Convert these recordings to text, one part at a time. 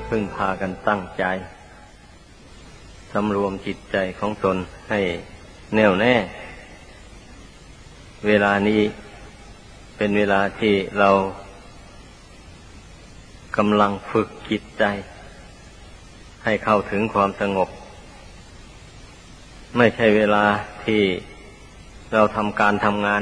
พึ่งพากันตั้งใจสำรวมจิตใจของตนให้แน่วแน่ เวลานี้เป็นเวลาที่เรากำลังฝึกจิตใจให้เข้าถึงความสงบไม่ใช่เวลาที่เราทำการทำงาน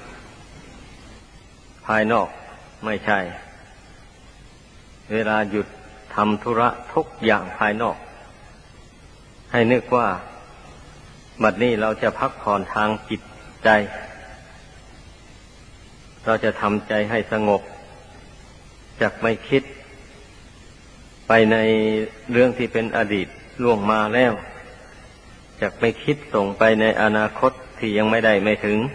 ภายนอกไม่ใช่เวลาหยุดทำธุระทุกอย่างภายนอกให้นึกว่าบัดนี้เราจะพักผ่อนทางจิตใจเราจะทำใจให้สงบจักไม่คิดไปในเรื่องที่เป็นอดีตล่วงมาแล้วจักไม่คิดส่งไปในอนาคตที่ยังไม่ได้ไม่ถึง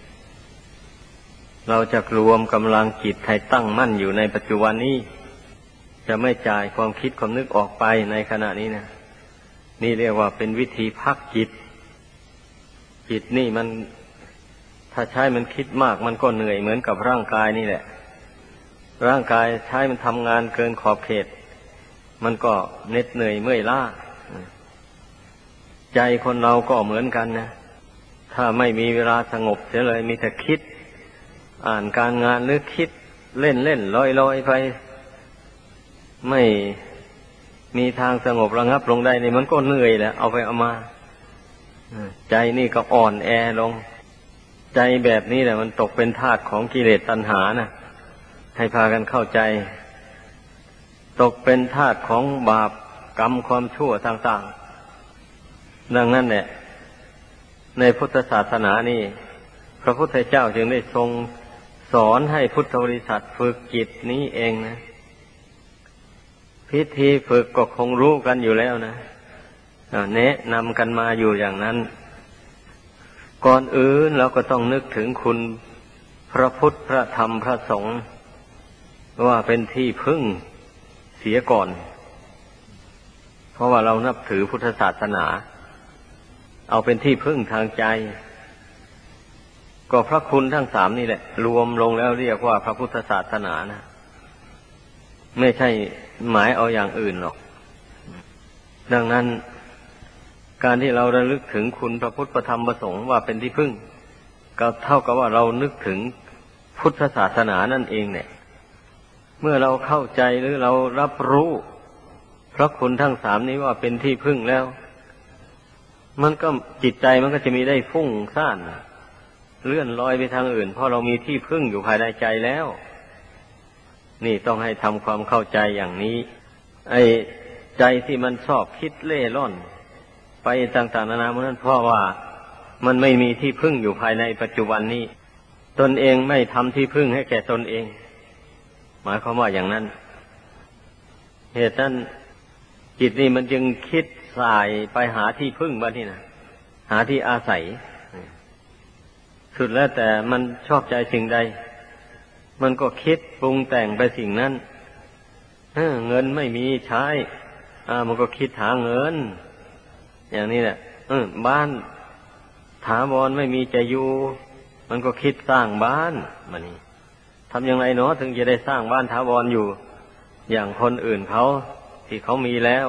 เราจะรวมกำลังจิตให้ตั้งมั่นอยู่ในปัจจุบันนี้จะไม่จ่ายความคิดความนึกออกไปในขณะนี้นะนี่เรียกว่าเป็นวิธีพักจิตจิตนี่มันถ้าใช้มันคิดมากมันก็เหนื่อยเหมือนกับร่างกายนี่แหละร่างกายใช้มันทำงานเกินขอบเขตมันก็เหน็ดเหนื่อยเมื่อยล้าใจคนเราก็เหมือนกันนะถ้าไม่มีเวลาสงบเสียเลยมีแต่คิดอ่านการงานหรือคิดเล่นเล่นลอยลอยไปไม่มีทางสงบระงับลงได้นี่มันก็เหนื่อยแหละเอาไปเอามาใจนี่ก็อ่อนแอลงใจแบบนี้แหละมันตกเป็นทาสของกิเลสตัณหานะให้พากันเข้าใจตกเป็นทาสของบาปกรรมความชั่วต่างๆดังนั้นเนี่ยในพุทธศาสนานี่พระพุทธเจ้าจึงได้ทรงสอนให้พุทธบริษัทฝึกจิตนี้เองนะพิธีฝึกก็คงรู้กันอยู่แล้วนะแนะนำกันมาอยู่อย่างนั้นก่อนอื่นเราก็ต้องนึกถึงคุณพระพุทธพระธรรมพระสงฆ์ว่าเป็นที่พึ่งเสียก่อนเพราะว่าเรานับถือพุทธศาสนาเอาเป็นที่พึ่งทางใจก็พระคุณทั้งสามนี่แหละรวมลงแล้วเรียกว่าพระพุทธศาสนานะไม่ใช่หมายเอาอย่างอื่นหรอกดังนั้นการที่เราระลึกถึงคุณพระพุทธพระธรรมพระสงฆ์ว่าเป็นที่พึ่งก็เท่ากับว่าเรานึกถึงพุทธศาสนานั่นเองเนี่ยเมื่อเราเข้าใจหรือเรารับรู้พระคุณทั้งสามนี้ว่าเป็นที่พึ่งแล้วมันก็จิตใจมันก็จะมีได้ฟุ้งซ่านเลื่อนลอยไปทางอื่นเพราะเรามีที่พึ่งอยู่ภายในใจแล้วนี่ต้องให้ทำความเข้าใจอย่างนี้ไอ้ใจที่มันชอบคิดเล่ร่อนไปต่างๆนานานั้นเพราะว่ามันไม่มีที่พึ่งอยู่ภายในปัจจุบันนี้ตนเองไม่ทำที่พึ่งให้แก่ตนเองหมายความว่าอย่างนั้นเหตุนั้นจิตนี่มันจึงคิดสายไปหาที่พึ่งบ้างที่นะหาที่อาศัยสุดแล้วแต่มันชอบใจสิ่งใดมันก็คิดปรุงแต่งไปสิ่งนั้นเงินไม่มีใช้มันก็คิดหาเงินอย่างนี้แหละบ้านถาวรไม่มีจะอยู่มันก็คิดสร้างบ้านมันนี่ทำอย่างไรเนาะถึงจะได้สร้างบ้านถาวรอยู่อย่างคนอื่นเขาที่เขามีแล้ว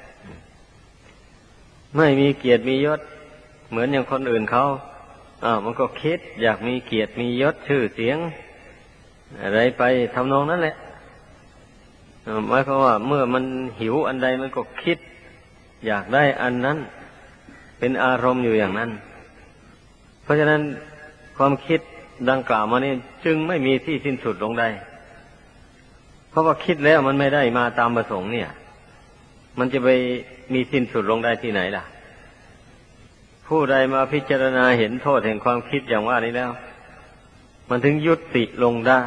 ไม่มีเกียรติมียศเหมือนอย่างคนอื่นเขามันก็คิดอยากมีเกียรติมียศชื่อเสียงอะไรไปทำนองนั้นแหละหมายความว่าเมื่อมันหิวอันใดมันก็คิดอยากได้อันนั้นเป็นอารมณ์อยู่อย่างนั้นเพราะฉะนั้นความคิดดังกล่าวมานี่จึงไม่มีที่สิ้นสุดลงได้เพราะว่าคิดแล้วมันไม่ได้มาตามประสงค์เนี่ยมันจะไปมีสิ้นสุดลงได้ที่ไหนล่ะผู้ใดมาพิจารณาเห็นโทษแห่งความคิดอย่างว่านี้แล้วมันถึงยุติลงได้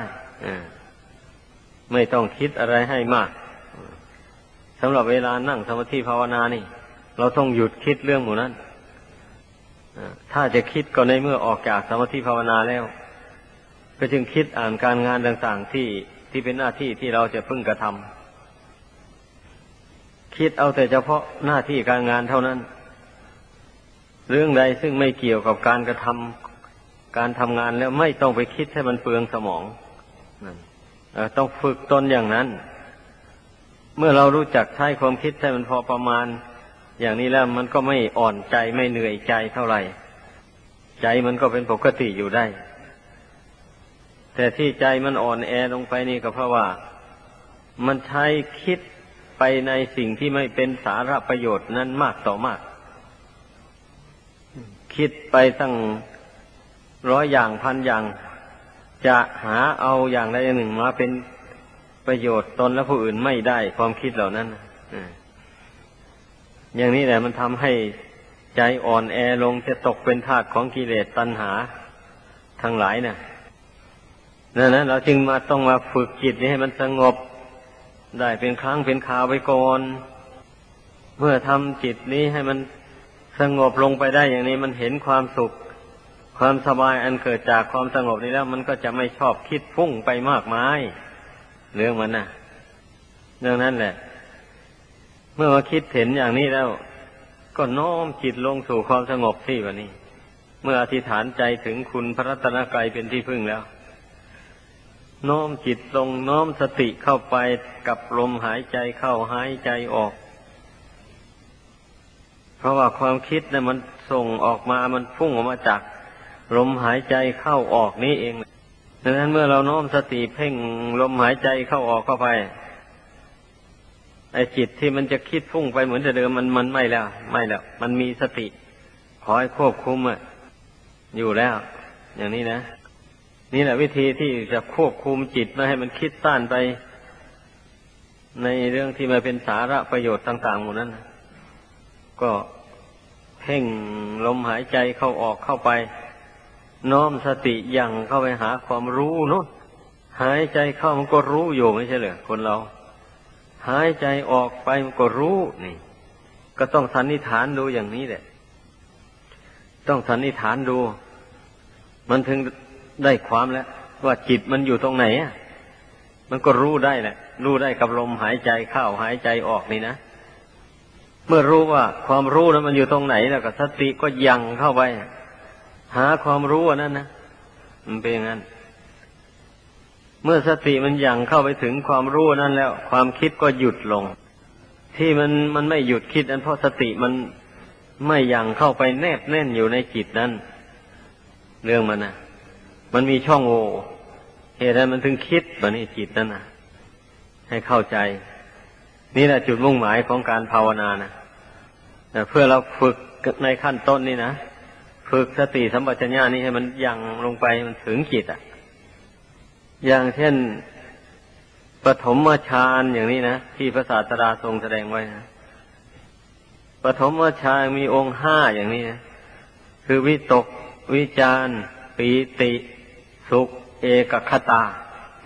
ไม่ต้องคิดอะไรให้มากสำหรับเวลานั่งสมาธิภาวนานี่เราต้องหยุดคิดเรื่องหมู่นั้นถ้าจะคิดก็ในเมื่อออกจากสมาธิภาวนาแล้วก็จึงคิดอ่านการงานต่างๆที่เป็นหน้าที่ที่เราจะพึงกระทำคิดเอาแต่เฉพาะหน้าที่การงานเท่านั้นเรื่องใดซึ่งไม่เกี่ยวกับการกระทำการทำงานแล้วไม่ต้องไปคิดให้มันเปลืองสมองต้องฝึกตนอย่างนั้นมื่อเรารู้จักใช้ความคิดให้มันพอประมาณอย่างนี้แล้วมันก็ไม่อ่อนใจไม่เหนื่อยใจเท่าไหร่ใจมันก็เป็นปกติอยู่ได้แต่ที่ใจมันอ่อนแอลงไปนี่ก็เพราะว่ามันใช้คิดไปในสิ่งที่ไม่เป็นสาระประโยชน์นั้นมากต่อมากคิดไปตั้ง100 อย่างพันอย่างจะหาเอาอย่างใดอย่างหนึ่งมาเป็นประโยชน์ตนและผู้อื่นไม่ได้ความคิดเหล่านั้นอย่างนี้แหละมันทำให้ใจอ่อนแอลงจะตกเป็นทาสของกิเลสตัณหาทั้งหลายน่ะนั่นนะเราจึงต้องมาฝึกจิตนี้ให้มันสงบได้เป็นครั้งเป็นคราวไปก่อนเมื่อทำจิตนี้ให้มันสงบลงไปได้อย่างนี้มันเห็นความสุขความสบายอันเกิดจากความสงบนี้แล้วมันก็จะไม่ชอบคิดฟุ้งไปมากมายเรื่องมันน่ะเรื่องนั้นแหละเมื่อมาคิดเห็นอย่างนี้แล้วก็น้อมจิตลงสู่ความสงบที่วันนี้เมื่ออธิษฐานใจถึงคุณพระรัตนตรัยเป็นที่พึ่งแล้วน้อมจิตลงน้อมสติเข้าไปกับลมหายใจเข้าหายใจออกเพราะว่าความคิดเนี่ยมันส่งออกมามันพุ่งออกมาจากลมหายใจเข้าออกนี้เองดังนั้นเมื่อเราน้อมสติเพ่งลมหายใจเข้าออกเข้าไปไอ้จิตที่มันจะคิดพุ่งไปเหมือนเดิมมันไม่แล้วมันมีสติคอยควบคุมอยู่แล้วอย่างนี้นะนี่แหละวิธีที่จะควบคุมจิตไม่ให้มันคิดต้านไปในเรื่องที่มาเป็นสาระประโยชน์ต่างๆหมดนั้นก็เพ่งลมหายใจเข้าออกเข้าไปน้อมสติยั่งเข้าไปหาความรู้นู้นหายใจเข้ามันก็รู้อยู่ไม่ใช่เหรอคนเราหายใจออกไปมันก็รู้นี่ก็ต้องสันนิษฐานดูอย่างนี้แหละต้องสันนิษฐานดูมันถึงได้ความแล้วว่าจิตมันอยู่ตรงไหนมันก็รู้ได้แหละรู้ได้กับลมหายใจเข้าหายใจออกนี่นะเมื่อรู้ว่าความรู้นั้นมันอยู่ตรงไหนแล้วก็สติก็ยั่งเข้าไปหาความรู้อันนั้นนะมันเป็นอย่างนั้นเมื่อสติมันยั่งเข้าไปถึงความรู้นั้นแล้วความคิดก็หยุดลงที่มันไม่หยุดคิดนั้นเพราะสติมันไม่ยั่งเข้าไปแนบแน่นอยู่ในจิตนั้นเรื่องมันนะมันมีช่องโหว่เหตุใดมันถึงคิดแบบนี้จิตนั่นนะให้เข้าใจนี่แหละจุดมุ่งหมายของการภาวนานะเพื่อเราฝึกในขั้นต้นนี่นะฝึกสติสัมปชัญญะนี่ให้มันยั่งลงไปมันถึงจิตอย่างเช่นปฐมฌานอย่างนี้นะที่พระศาสดาทรงแสดงไว้นะปฐมฌานมีองค์ 5อย่างนี้นะคือวิตกวิจารปีติสุขเอกคตา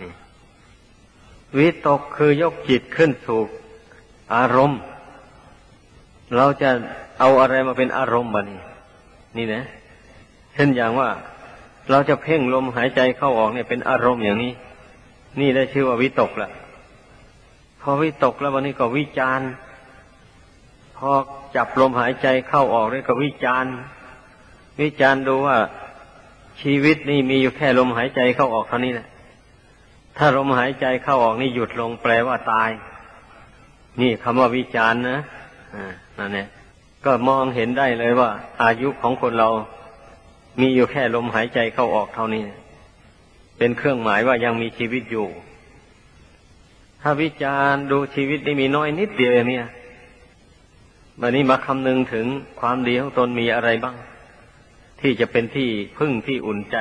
วิตกคือยกจิตขึ้นสู่อารมณ์เราจะเอาอะไรมาเป็นอารมณ์บ้านี่นะเช่นอย่างว่าเราจะเพ่งลมหายใจเข้าออกเนี่ยเป็นอารมณ์อย่างนี้นี่ได้ชื่อว่าวิตกละพอวิตกแล้ววันนี้ก็วิจารพอจับลมหายใจเข้าออกแล้วก็วิจารดูว่าชีวิตนี่มีอยู่แค่ลมหายใจเข้าออกเท่านี้แหละถ้าลมหายใจเข้าออกนี่หยุดลงแปลว่าตายนี่คำว่าวิจารณ์นะนั่นแหละก็มองเห็นได้เลยว่าอายุของคนเรามีอยู่แค่ลมหายใจเข้าออกเท่านี้เป็นเครื่องหมายว่ายังมีชีวิตอยู่ถ้าวิจารณ์ดูชีวิตนี่มีน้อยนิดเดียวอย่างนี้วันนี้มาคำนึงถึงความดีของตนมีอะไรบ้างที่จะเป็นที่พึ่งที่อุ่นใจ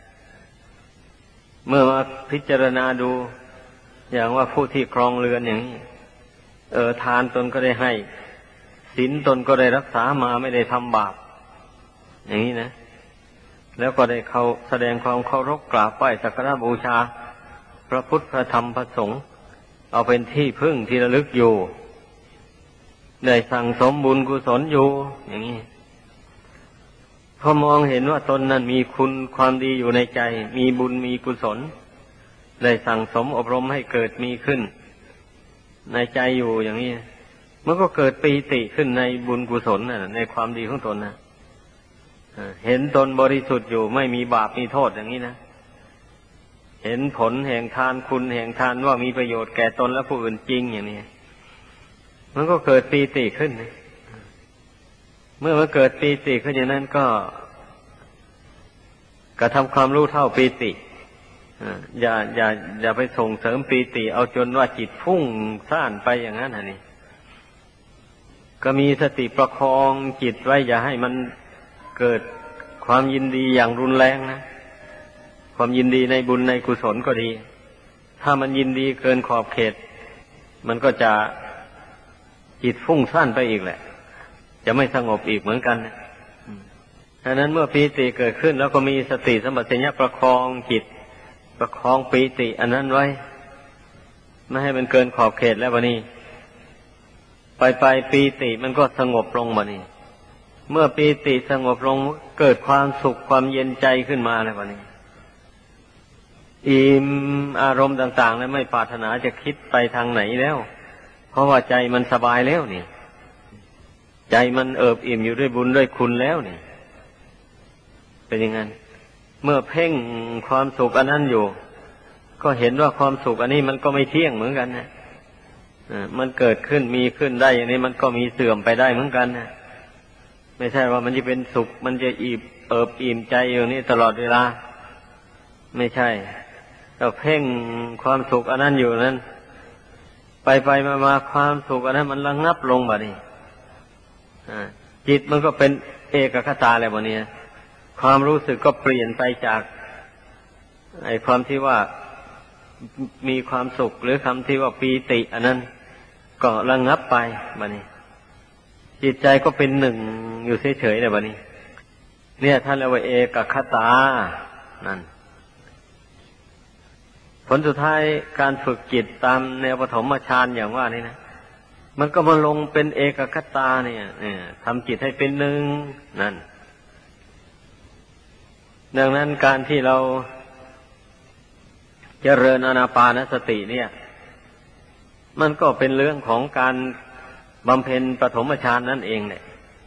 เมื่อมาพิจารณาดูอย่างว่าผู้ที่ครองเรือนอย่างนี้ทานตนก็ได้ให้ศีลตนก็ได้รักษามาไม่ได้ทำบาปอย่างนี้นะแล้วก็ได้เขาแสดงความเคารพกราบไหว้สักการะบูชาพระพุทธพระธรรมพระสงฆ์เอาเป็นที่พึ่งที่ระลึกอยู่ได้สั่งสมบุญกุศลอยู่อย่างนี้พอมองเห็นว่าตนนั้นมีคุณความดีอยู่ในใจมีบุญมีกุศลได้สั่งสมอบรมให้เกิดมีขึ้นในใจอยู่อย่างนี้มันก็เกิดปีติขึ้นในบุญกุศลในความดีของตนนะเห็นตนบริสุทธิ์อยู่ไม่มีบาปมีโทษอย่างนี้นะเห็นผลแห่งทานคุณแห่งทานว่ามีประโยชน์แก่ตนและผู้อื่นจริงอย่างนี้มันก็เกิดปีติขึ้นเมื่อมันเกิดปีติขึ้นอย่างนั้นก็กระทำความรู้เท่าปีติอย่าไปส่งเสริมปีติเอาจนว่าจิตพุ่งซ่านไปอย่างนั้นนี่ก็มีสติประคองจิตไว้อย่าให้มันเกิดความยินดีอย่างรุนแรงนะความยินดีในบุญในกุศลก็ดีถ้ามันยินดีเกินขอบเขตมันก็จะจิตฟุ้งซ่านไปอีกแหละจะไม่สงบอีกเหมือนกันนะฉะนั้นเมื่อปีติเกิดขึ้นแล้วก็มีสติสัมปชัญญะประคองจิตประคองปีติอันนั้นไว้ไม่ให้มันเกินขอบเขตแล้ววะนี่ไปปีติมันก็สงบลงมานี่เมื่อปีติสงบลงเกิดความสุขความเย็นใจขึ้นมาแล้ววะนี่อิ่มอารมณ์ต่างๆแล้วไม่ปรารถนาจะคิดไปทางไหนแล้วเพราะว่าใจมันสบายแล้วนี่ใจมันเอิบอิ่มอยู่ด้วยบุญด้วยคุณแล้วนี่เป็นอย่างนั้นเมื่อเพ่งความสุขอันนั้นอยู่ก็เห็นว่าความสุขอันนี้มันก็ไม่เที่ยงเหมือนกันนะมันเกิดขึ้นมีขึ้นได้อย่างนี้มันก็มีเสื่อมไปได้เหมือนกันนะไม่ใช่ว่ามันจะเป็นสุขมันจะเอิบอิ่มใจอยู่นี่ตลอดเวลาไม่ใช่เราเพ่งความสุขอันนั้นอยู่นั้นไปมาความสุขอันนั้นมันระงับลงแบบนี้จิตมันก็เป็นเอกคตาอะไรแบบนี้ความรู้สึกก็เปลี่ยนไปจากไอ้ความที่ว่ามีความสุขหรือคำที่ว่าปีติอันนั้นก็ระงับไปแบบนี้จิตใจก็เป็นหนึ่งอยู่เฉยๆเลยแบบนี้เนี่ยท่านเรียกว่าเอกคตานั่นผลสุดท้ายการฝึกจิตตามแนวปฐมฌานอย่างว่านี่นะมันก็มาลงเป็นเอกคตาเนี่ยทำจิตให้เป็นหนึ่งนั่นดังนั้นการที่เราเจริญอานาปานสติเนี่ยมันก็เป็นเรื่องของการบำเพ็ญปฐมฌานนั่นเองเนี่ย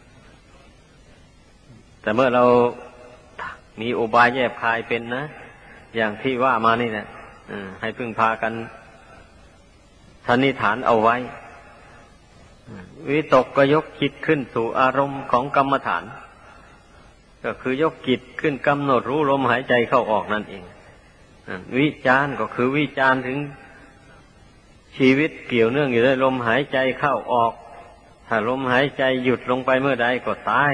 แต่เมื่อเรามีอุบายแยบคายเป็นนะอย่างที่ว่ามานี่แหละให้พึ่งพากันสันนิษฐานเอาไว้วิตกก็ยกจิตขึ้นสู่อารมณ์ของกรรมฐานก็คือยกจิตขึ้นกำหนดรู้ลมหายใจเข้าออกนั่นเองวิจารณ์ก็คือวิจารณ์ถึงชีวิตเกี่ยวเนื่องอยู่ด้วยลมหายใจเข้าออกถ้าลมหายใจหยุดลงไปเมื่อใดก็ตาย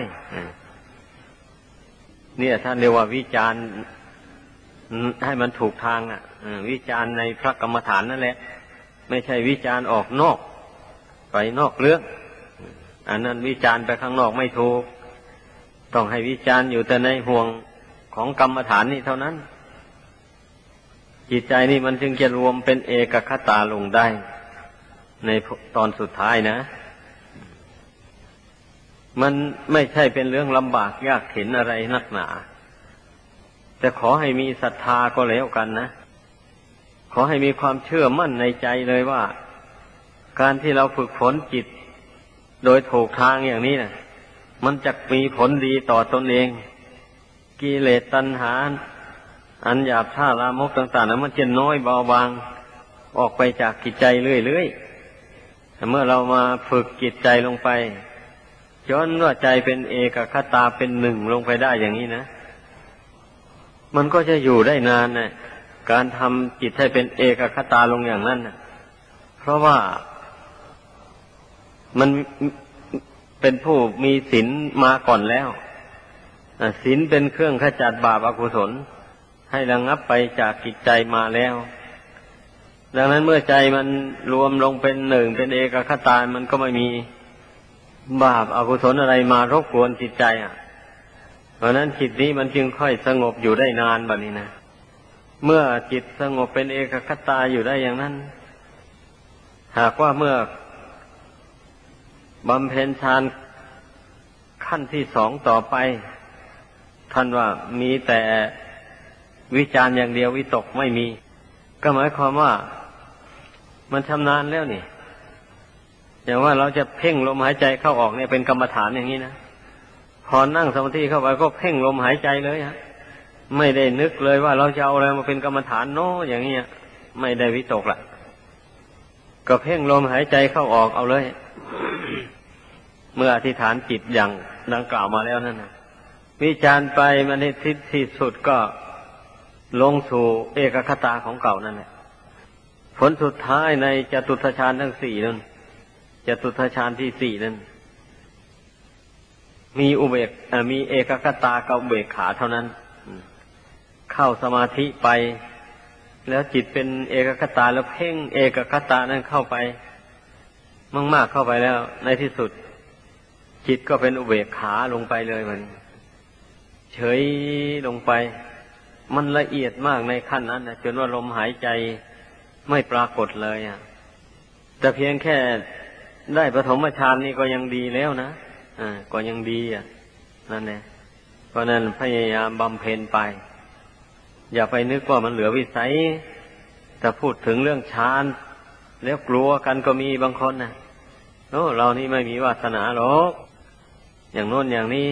เนี่ยท่านเรียกว่าวิจารณ์ให้มันถูกทางวิจารณ์ในพระกรรมฐานนั่นแหละไม่ใช่วิจารณ์ออกนอกไปนอกเรื่องอันนั้นวิจารณ์ไปข้างนอกไม่ถูกต้องให้วิจารณ์อยู่แต่ในห่วงของกรรมฐานนี่เท่านั้นจิตใจนี่มันจึงจะรวมเป็นเอกคตาลงได้ในตอนสุดท้ายนะมันไม่ใช่เป็นเรื่องลำบากยากเข็ญอะไรนักหนาแต่ขอให้มีศรัทธาก็แล้วกันนะขอให้มีความเชื่อมั่นในใจเลยว่าการที่เราฝึกฝนจิตโดยถูกทางอย่างนี้นะมันจะมีผลดีต่อตนเองกิเลสตัณหาอันหยาบช้าลามกต่างๆนั้นมันจะน้อยเบาบางออกไปจากจิตใจเรื่อยๆแต่เมื่อเรามาฝึกจิตใจลงไปจนว่าใจเป็นเอกคตาเป็นหนึ่งลงไปได้อย่างนี้นะมันก็จะอยู่ได้นานนะการทำจิตให้เป็นเอกคตาลงอย่างนั้นนะเพราะว่ามันเป็นผู้มีศีลมาก่อนแล้วศีลเป็นเครื่องขจัดบาปอกุศลให้ระงับไปจากจิตใจมาแล้วดังนั้นเมื่อใจมันรวมลงเป็นหนึ่งเป็นเอกคตามันก็ไม่มีบาปอกุศลอะไรมารบกวนจิตใจเพราะนั้นจิตนี้มันจึงค่อยสงบอยู่ได้นานแบบนี้นะเมื่อจิตสงบเป็นเอกคตาอยู่ได้อย่างนั้นหากว่าเมื่อบำเพ็ญฌานขั้นที่สองต่อไปท่านว่ามีแต่วิจารณ์อย่างเดียววิตกไม่มีก็หมายความว่ามันชำนาญแล้วนี่อย่างว่าเราจะเพ่งลมหายใจเข้าออกเนี่ยเป็นกรรมฐานอย่างนี้นะพอนั่งสมาธิเข้าไปก็เพ่งลมหายใจเลยฮะไม่ได้นึกเลยว่าเราจะเอาอะไรมาเป็นกรรมฐานโน้อย่างนี้ไม่ได้วิตกละก็เพ่งลมหายใจเข้าออกเอาเลยเมื่ออธิษฐานจิตอย่างดังกล่าวมาแล้วนั่นนะวิจารณ์ไปมันในที่สุดก็ลงสู่เอกคตาของเก่านั่นแหละผลสุดท้ายในจตุตถฌานทั้งสี่นั้นจตุตถฌานที่สี่นั้นมีเอกคตากับอุเบกขาเท่านั้นเข้าสมาธิไปแล้วจิตเป็นเอกคตาแล้วเพ่งเอกคตานั้นเข้าไปมากๆเข้าไปแล้วในที่สุดจิตก็เป็นอุเบกขาลงไปเลยมันเฉยลงไปมันละเอียดมากในขั้นนั้นนะจนว่าลมหายใจไม่ปรากฏเลยอ่ะแต่เพียงแค่ได้ปฐมฌานนี่ก็ยังดีแล้วนะก็ยังดีอ่ะนั่นแหละเพราะนั้นพยายามบำเพ็ญไปอย่าไปนึกว่ามันเหลือวิสัยแต่พูดถึงเรื่องฌานแล้วกลัวกันก็มีบางคนนะโอ้เรานี่ไม่มีวาสนาหรอกอย่างโน้นอย่างนี้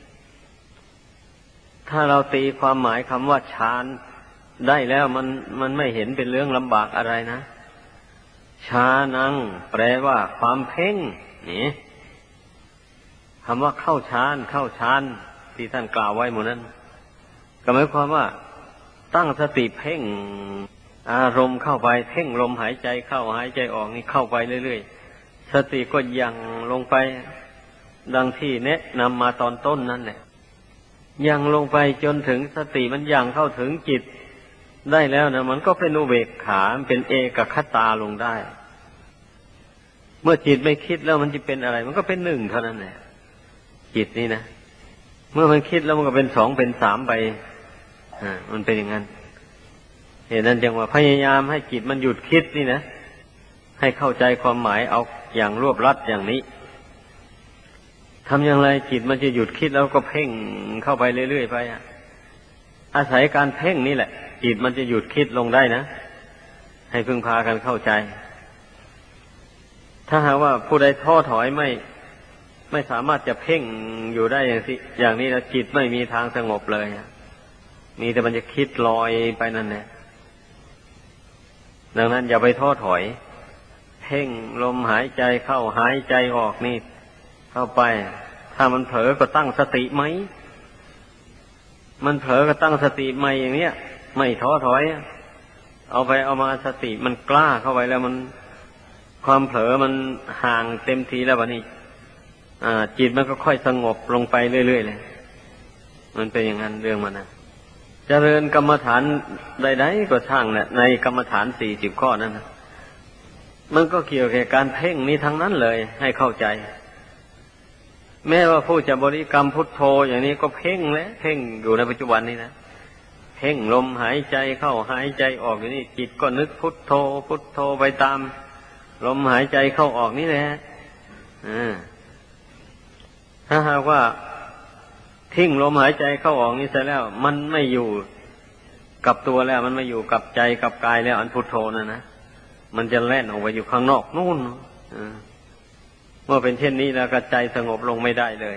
ถ้าเราตีความหมายคำว่าฌานได้แล้วมันไม่เห็นเป็นเรื่องลำบากอะไรนะฌานังแปลว่าความเพ่งนี่คำว่าเข้าฌานที่ท่านกล่าวไว้หมดนั้นก็หมายความว่าตั้งสติเพ่งอารมณ์เข้าไปเพ่งลมหายใจเข้าหายใจออกนี่เข้าไปเรื่อยๆสติก็ยังลงไปดังที่แนะนำมาตอนต้นนั่นแหละยังลงไปจนถึงสติมันยังเข้าถึงจิตได้แล้วนะมันก็เป็นอุเบกขาเป็นเอกคตาลงได้เมื่อจิตไม่คิดแล้วมันจะเป็นอะไรมันก็เป็นหนึ่งเท่านั้นแหละจิตนี่นะเมื่อมันคิดแล้วมันก็เป็นสองเป็นสามไปมันเป็นอย่างนั้นเหตุนั้นจึงว่าพยายามให้จิตมันหยุดคิดนี่นะให้เข้าใจความหมายเอาอย่างรวบรัดอย่างนี้ทำอย่างไรจิตมันจะหยุดคิดแล้วก็เพ่งเข้าไปเรื่อยๆไปอาศัยการเพ่งนี่แหละจิตมันจะหยุดคิดลงได้นะให้พึงพากันเข้าใจถ้าหากว่าผู้ใดท้อถอยไม่สามารถจะเพ่งอยู่ได้อย่างนี้แล้วจิตไม่มีทางสงบเลยมีแต่มันจะคิดลอยไปนั่นแหละดังนั้นอย่าไปท้อถอยเพ่งลมหายใจเข้าหายใจออกนี่เข้าไปถ้ามันเผลอก็ตั้งสติไหมมันเผลอก็ตั้งสติไหมอย่างเนี้ยไม่ท้อถอยเอาไปเอามาสติมันกล้าเข้าไปแล้วมันความเผลอมันห่างเต็มทีแล้ววะนี่จิตมันก็ค่อยสงบลงไปเรื่อยๆเลยมันเป็นอย่างนั้นเรื่องมันนะเจริญกรรมฐานใดๆก็ช่างเนี่ยในกรรมฐาน40 ข้อนั้นนะมันก็เกี่ยวกับการเพ่งนี้ทั้งนั้นเลยให้เข้าใจแม้ว่าผู้จะบริกรรมพุทโธอย่างนี้ก็เพ่งแล้วเพ่งอยู่ในปัจจุบันนี้นะเพ่งลมหายใจเข้าหายใจออกอย่างนี้จิตก็นึกพุทโธพุทโธไปตามลมหายใจเข้าออกนี่แหละถ้าหากว่าทิ้งลมหายใจเข้าออกนี่เสร็จแล้วมันไม่อยู่กับตัวแล้วมันไม่อยู่กับใจกับกายแล้วอันพุทโธนั่นนะมันจะแล่นออกไปอยู่ข้างนอกนู่นเมื่อเป็นเช่นนี้แล้วก็ใจสงบลงไม่ได้เลย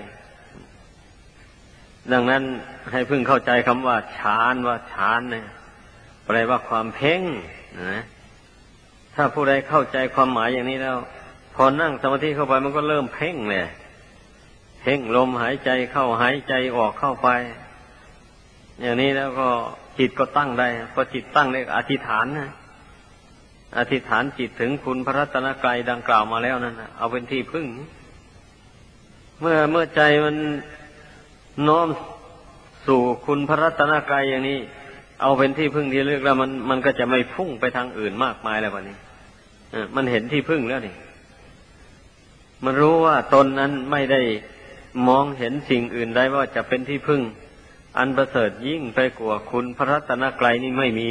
ดังนั้นให้พึงเข้าใจคำว่าฌานเนี่ยแปลว่าความเพ่งนะถ้าผู้ใดเข้าใจความหมายอย่างนี้แล้วพอนั่งสมาธิเข้าไปมันก็เริ่มเพ่งเลยเพ่งลมหายใจเข้าหายใจออกเข้าไปอย่างนี้แล้วก็จิตก็ตั้งได้พอจิตตั้งได้อธิษฐานนะอธิษฐานจิตถึงคุณพระรัตนตรัยดังกล่าวมาแล้วนั่นนะเอาเป็นที่พึ่งเมื่อใจมันน้อมสู่คุณพระรัตนตรัยอย่างนี้เอาเป็นที่พึ่งที่เลือกแล้วมันก็จะไม่พุ่งไปทางอื่นมากมายแล้ววันนี้มันเห็นที่พึ่งแล้วนี่มันรู้ว่าตนนั้นไม่ได้มองเห็นสิ่งอื่นได้ว่าจะเป็นที่พึ่งอันประเสริฐยิ่งไปกว่าคุณพระรัตนตรัยนี่ไม่มี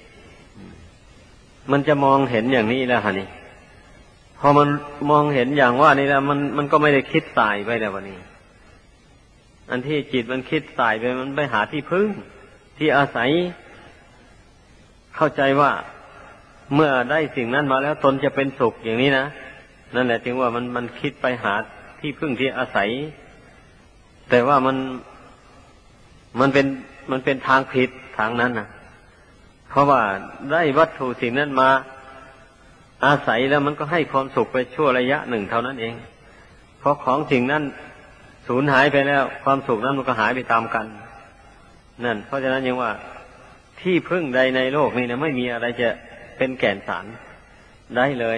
มันจะมองเห็นอย่างนี้แล้วฮะนี่พอมันมองเห็นอย่างว่านี่แล้วมันก็ไม่ได้คิดสายไปแล้ววันนี้อันที่จิตมันคิดสายไปมันไปหาที่พึ่งที่อาศัยเข้าใจว่าเมื่อได้สิ่งนั้นมาแล้วตนจะเป็นสุขอย่างนี้นะนั่นแหละจึงว่ามันคิดไปหาที่พึ่งที่อาศัยแต่ว่ามันเป็นทางผิดทางนั้นนะเพราะว่าได้วัตถุสิ่งนั้นมาอาศัยแล้วมันก็ให้ความสุขไปชั่วระยะหนึ่งเท่านั้นเองเพราะของสิ่งนั้นสูญหายไปแล้วความสุขนั้นมันก็หายไปตามกันนั่นเพราะฉะนั้นยังว่าที่พึ่งใดในโลกนี้นะไม่มีอะไรจะเป็นแก่นสารได้เลย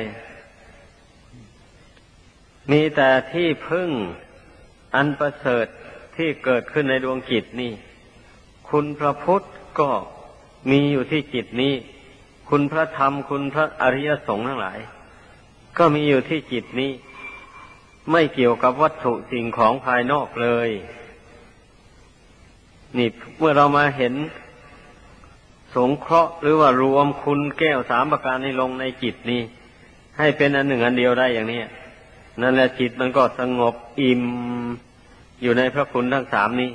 มีแต่ที่พึ่งอันประเสริฐที่เกิดขึ้นในดวงจิตนี่คุณพระพุทธก็มีอยู่ที่จิตนี้คุณพระธรรมคุณพระอริยสงฆ์ทั้งหลายก็มีอยู่ที่จิตนี้ไม่เกี่ยวกับวัตถุสิ่งของภายนอกเลยนี่เมื่อเรามาเห็นสงเคราะห์หรือว่ารวมคุณแก้วสามประการนี้ลงในจิตนี้ให้เป็นอันหนึ่งอันเดียวได้อย่างนี้นั่นแหละจิตมันก็สงบอิ่มอยู่ในพระคุณทั้งสามนี้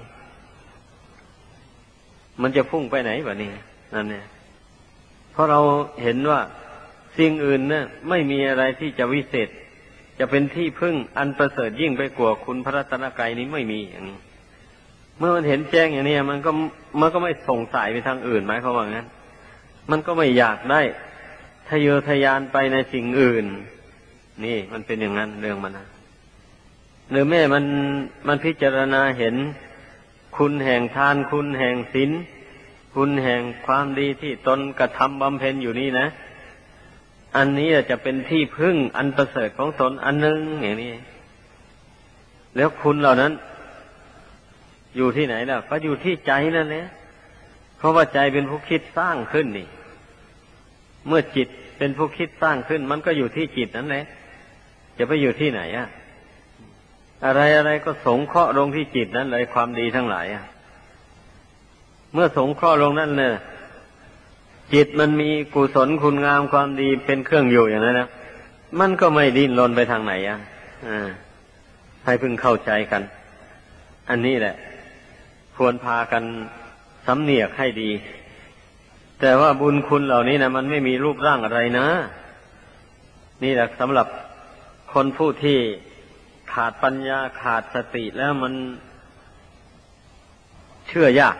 มันจะพุ่งไปไหนวะนี่นั่นเนี่ยเพราะเราเห็นว่าสิ่งอื่นเนี่ยไม่มีอะไรที่จะวิเศษจะเป็นที่พึ่งอันประเสริฐยิ่งไปกว่าคุณพระรัตนกรัยนี้ไม่มีอย่างนี้เมื่อมันเห็นแจ้งอย่างนี้มันก็ไม่ส่งสายไปทางอื่นหมายความว่างั้นมันก็ไม่อยากได้ทะเยอทะยานไปในสิ่งอื่นนี่มันเป็นอย่างนั้นเรื่องมันนะหรือแม่มันพิจารณาเห็นคุณแห่งทานคุณแห่งศีลคุณแห่งความดีที่ตนกระทำบำเพ็ญอยู่นี่นะอันนี้จะเป็นที่พึ่งอันประเสริฐของตนอันหนึ่งอย่างนี้แล้วคุณเหล่านั้นอยู่ที่ไหนล่ะก็อยู่ที่ใจนั่นแหละเพราะว่าใจเป็นผู้คิดสร้างขึ้นนี่เมื่อจิตเป็นผู้คิดสร้างขึ้นมันก็อยู่ที่จิตนั่นแหละจะไปอยู่ที่ไหนอะอะไรก็สงเคราะห์ลงที่จิตนั้นเลยความดีทั้งหลายอะเมื่อสงเคราะห์ลงนั่นเนี่ยจิตมันมีกุศลคุณงามความดีเป็นเครื่องอยู่อย่างนั้นนะมันก็ไม่ดิ้นรนไปทางไหนอ่ะให้พึงเข้าใจกันอันนี้แหละควรพากันสำเนียกให้ดีแต่ว่าบุญคุณเหล่านี้นะมันไม่มีรูปร่างอะไรนะนี่แหละสำหรับคนผู้ที่ขาดปัญญาขาดสติแล้วมันเชื่อยาก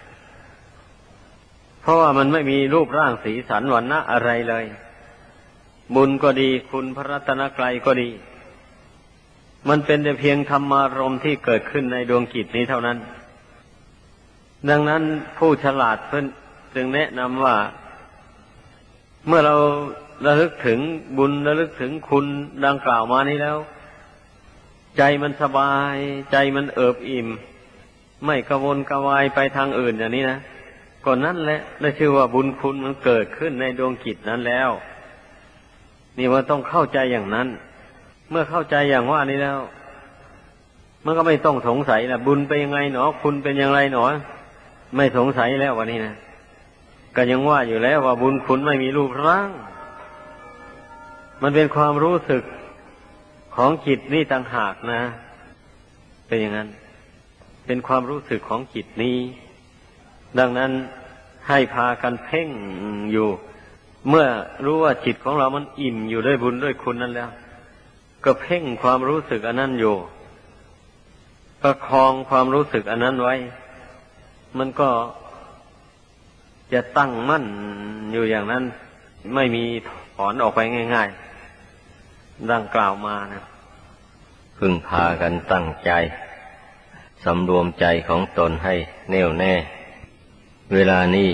เพราะว่ามันไม่มีรูปร่างสีสันวรรณะอะไรเลยบุญก็ดีคุณพระรัตนกรัยก็ดีมันเป็นแต่เพียงธรรมารมณ์ที่เกิดขึ้นในดวงจิตนี้เท่านั้นดังนั้นผู้ฉลาดเพิ่นจึงแนะนำว่าเมื่อเราระลึกถึงบุญระลึกถึงคุณดังกล่าวมานี้แล้วใจมันสบายใจมันเอิบอิ่มไม่กระวนกระวายไปทางอื่นอย่างนี้นะก่อนนั้นแหละได้ชื่อว่าบุญคุณมันเกิดขึ้นในดวงจิตนั้นแล้วนี่ว่าต้องเข้าใจอย่างนั้นเมื่อเข้าใจอย่างว่านี้แล้วมันก็ไม่ต้องสงสัยนะบุญเป็นยังไงหนอคุณเป็นอย่างไรหนอไม่สงสัยแล้ววันนี้นะก็ยังว่าอยู่แล้วว่าบุญคุณไม่มีรูปร่างมันเป็นความรู้สึกของจิตนี่ต่างหากนะเป็นอย่างนั้นเป็นความรู้สึกของจิตนี้ดังนั้นให้พากันเพ่งอยู่เมื่อรู้ว่าจิตของเรามันอิ่มอยู่ด้วยบุญด้วยคุณนั้นแล้วก็เพ่งความรู้สึกอันนั้นอยู่ประคองความรู้สึกอันนั้นไว้มันก็จะตั้งมั่นอยู่อย่างนั้นไม่มีถอนออกไปง่ายๆดังกล่าวมานะพึงพากันตั้งใจสำรวมใจของตนให้แน่วแน่เวลานี้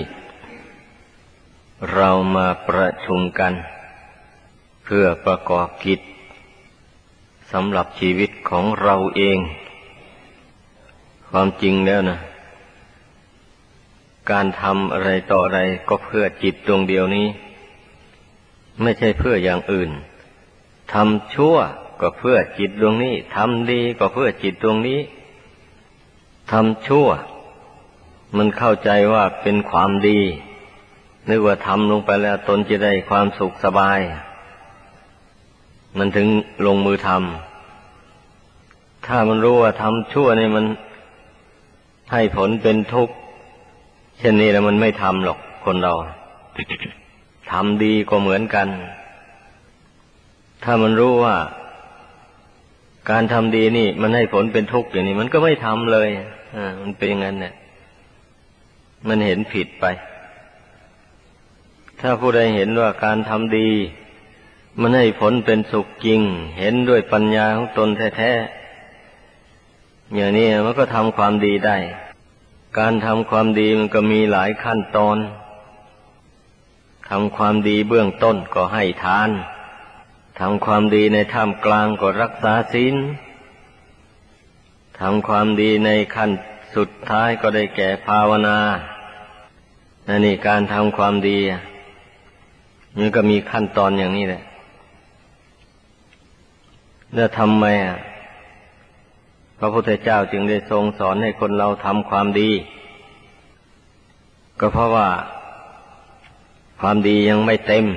เรามาประชุมกันเพื่อประกอบกิจสำหรับชีวิตของเราเองความจริงแล้วนะการทำอะไรต่ออะไรก็เพื่อจิตดวงเดียวนี้ไม่ใช่เพื่ออย่างอื่นทำชั่วก็เพื่อจิตดวงนี้ทำดีก็เพื่อจิตดวงนี้ทำชั่วมันเข้าใจว่าเป็นความดีนึกว่าทำลงไปแล้วตนจะได้ความสุขสบายมันถึงลงมือทำถ้ามันรู้ว่าทำชั่วนี่มันให้ผลเป็นทุกข์เช่นนี้แล้วมันไม่ทำหรอกคนเรา ทำดีก็เหมือนกันถ้ามันรู้ว่าการทำดีนี่มันให้ผลเป็นทุกข์อย่างนี้มันก็ไม่ทำเลยมันเป็นอย่างนั้นเนี่ยมันเห็นผิดไปถ้าผู้ใดเห็นว่าการทำดีมันให้ผลเป็นสุขจริงเห็นด้วยปัญญาของตนแท้ๆอย่างนี้มันก็ทำความดีได้การทำความดีมันก็มีหลายขั้นตอนทำความดีเบื้องต้นก็ให้ทานทำความดีในท่ามกลางก็รักษาศีลทำความดีในขั้นสุดท้ายก็ได้แก่ภาวนานี่การทำความดีมันก็มีขั้นตอนอย่างนี้แหละแล้วทำไมพระพุทธเจ้าจึงได้ทรงสอนให้คนเราทำความดีก็เพราะว่าความดียังไม่เต็ม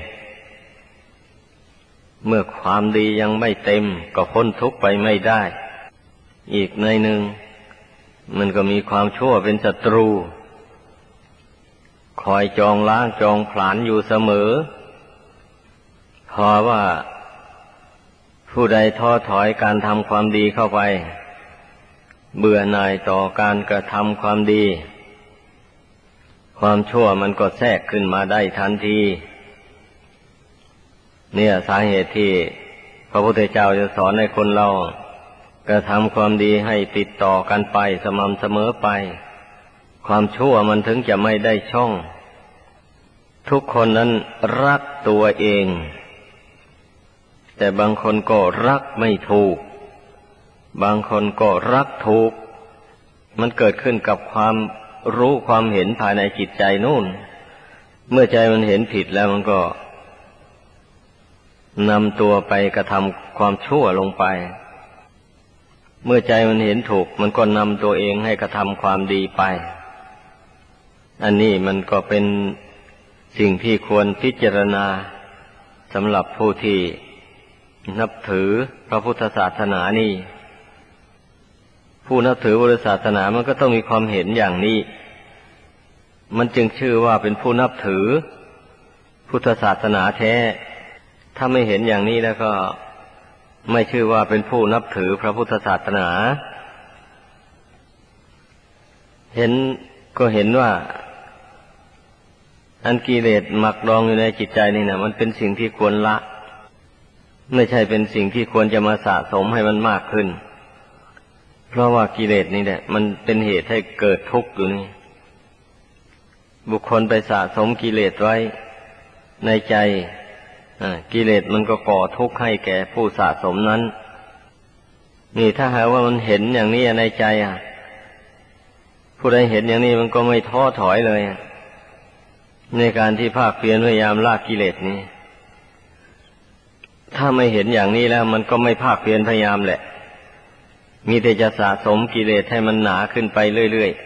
เมื่อความดียังไม่เต็มก็พ้นทุกข์ไปไม่ได้อีกในหนึ่งมันก็มีความชั่วเป็นศัตรูคอยจองล้างจองผลาญอยู่เสมอเพราะว่าผู้ใดท้อถอยการทำความดีเข้าไปเบื่อหน่ายต่อการกระทำความดีความชั่วมันก็แทรกขึ้นมาได้ทันทีเนี่ยสาเหตุที่พระพุทธเจ้าจะสอนให้คนเรากระทำความดีให้ติดต่อกันไปสม่ำเสมอไปความชั่วมันถึงจะไม่ได้ช่องทุกคนนั้นรักตัวเองแต่บางคนก็รักไม่ถูกบางคนก็รักถูกมันเกิดขึ้นกับความรู้ความเห็นภายในจิตใจนู่นเมื่อใจมันเห็นผิดแล้วมันก็นำตัวไปกระทำความชั่วลงไปเมื่อใจมันเห็นถูกมันก็นำตัวเองให้กระทำความดีไปอันนี้มันก็เป็นสิ่งที่ควรพิจารณาสำหรับผู้ที่นับถือพระพุทธศาสนานี่ผู้นับถือพุทธศาสนามันก็ต้องมีความเห็นอย่างนี้มันจึงชื่อว่าเป็นผู้นับถือพุทธศาสนาแท้ถ้าไม่เห็นอย่างนี้แล้วก็ไม่ชื่อว่าเป็นผู้นับถือพระพุทธศาสนาเห็นก็เห็นว่าอันกิเลสหมักดองอยู่ในจิตใจนี่นะมันเป็นสิ่งที่ควรละไม่ใช่เป็นสิ่งที่ควรจะมาสะสมให้มันมากขึ้นเพราะว่ากิเลสนี่แหละมันเป็นเหตุให้เกิดทุกข์อยู่นี่บุคคลไปสะสมกิเลสไว้ในใจกิเลสมันก็ก่อทุกข์ให้แก่ผู้สะสมนั้นนี่ถ้าหากว่ามันเห็นอย่างนี้ในใจผู้ใดเห็นอย่างนี้มันก็ไม่ท้อถอยเลยในการที่ภาคเพียรพยายามละกิเลสนี้ถ้าไม่เห็นอย่างนี้แล้วมันก็ไม่ภาคเพียรพยายามแหละมีแต่จะสะสมกิเลสให้มันหนาขึ้นไปเรื่อย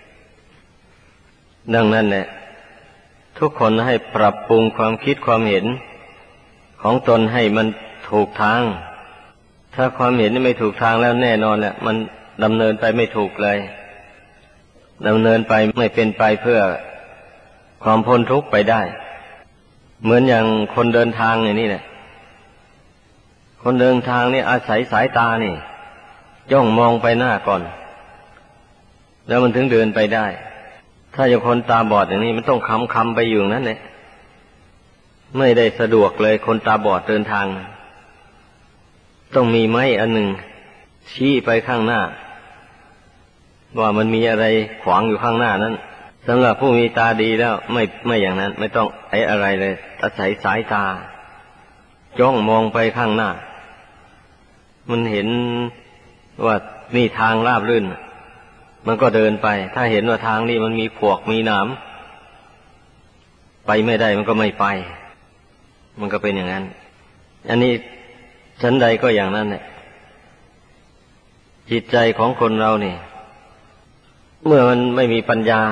ๆดังนั้นแหละทุกคนให้ปรับปรุงความคิดความเห็นของตนให้มันถูกทางถ้าความเห็นไม่ถูกทางแล้วแน่นอนแหละมันดำเนินไปไม่ถูกเลยดำเนินไปไม่เป็นไปเพื่อความพ้นทุกข์ไปได้เหมือนอย่างคนเดินทางอย่างนี้แหละคนเดินทางนี่อาศัยสายตานี่จ้องมองไปหน้าก่อนแล้วมันถึงเดินไปได้ถ้าอย่างคนตาบอดอย่างนี้มันต้องคำไปอยู่นั่นแหละไม่ได้สะดวกเลยคนตาบอดเดินทางต้องมีไม้อันหนึ่งชี้ไปข้างหน้าว่ามันมีอะไรขวางอยู่ข้างหน้านั้นสำหรับผู้มีตาดีแล้วไม่อย่างนั้นไม่ต้องอะไรเลยอาศัยสายตาจ้องมองไปข้างหน้ามันเห็นว่านี่ทางราบรื่นมันก็เดินไปถ้าเห็นว่าทางนี้มันมีขวากมีหนามไปไม่ได้มันก็ไม่ไปมันก็เป็นอย่างนั้นอันนี้ชั้นใดก็อย่างนั้นแหละจิตใจของคนเรานี่เมื่อมันไม่มีปัญญา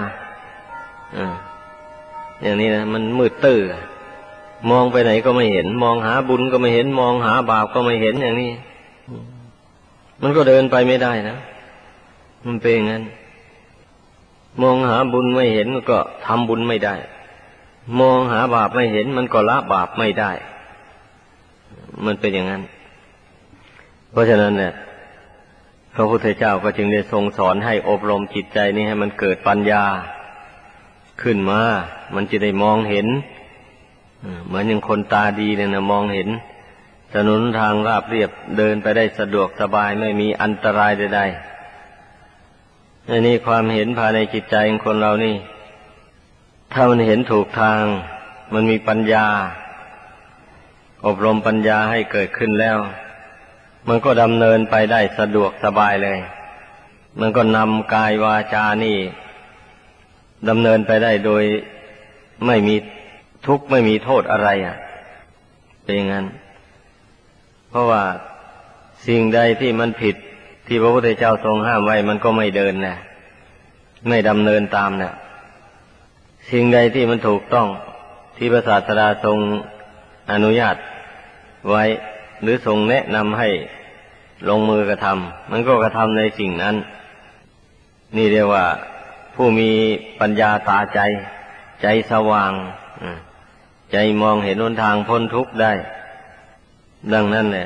อย่างนี้นะมันมืดตื้อมองไปไหนก็ไม่เห็นมองหาบุญก็ไม่เห็นมองหาบาปก็ไม่เห็นอย่างนี้มันก็เดินไปไม่ได้นะมันเป็นอย่างนั้นมองหาบุญไม่เห็นก็ทำบุญไม่ได้มองหาบาปไม่เห็นมันก็ละบาปไม่ได้มันเป็นอย่างนั้นเพราะฉะนั้นเนี่ยพระพุทธเจ้าก็จึงได้ทรงสอนให้อบรมจิตใจนี้ให้มันเกิดปัญญาขึ้นมามันจะได้มองเห็นเหมือนอย่างคนตาดีเนี่ยนะมองเห็นถนนทางราบเรียบเดินไปได้สะดวกสบายไม่มีอันตรายใดๆอันนี้ความเห็นภายในจิตใจของคนเรานี่ถ้ามันเห็นถูกทางมันมีปัญญาอบรมปัญญาให้เกิดขึ้นแล้วมันก็ดำเนินไปได้สะดวกสบายเลยมันก็นำกายวาจานี่ดำเนินไปได้โดยไม่มีทุกข์ไม่มีโทษอะไรเป็นอย่างนั้นเพราะว่าสิ่งใดที่มันผิดที่พระพุทธเจ้าทรงห้ามไว้มันก็ไม่เดินนะไม่ดำเนินตามนะสิ่งใดที่มันถูกต้องที่พระศาสดาทรงอนุญาตไว้หรือทรงแนะนำให้ลงมือกระทำมันก็กระทำในสิ่งนั้นนี่เรียกว่าผู้มีปัญญาตาใจใจสว่างใจมองเห็นหนทางพ้นทุกข์ได้ดังนั้นแหละ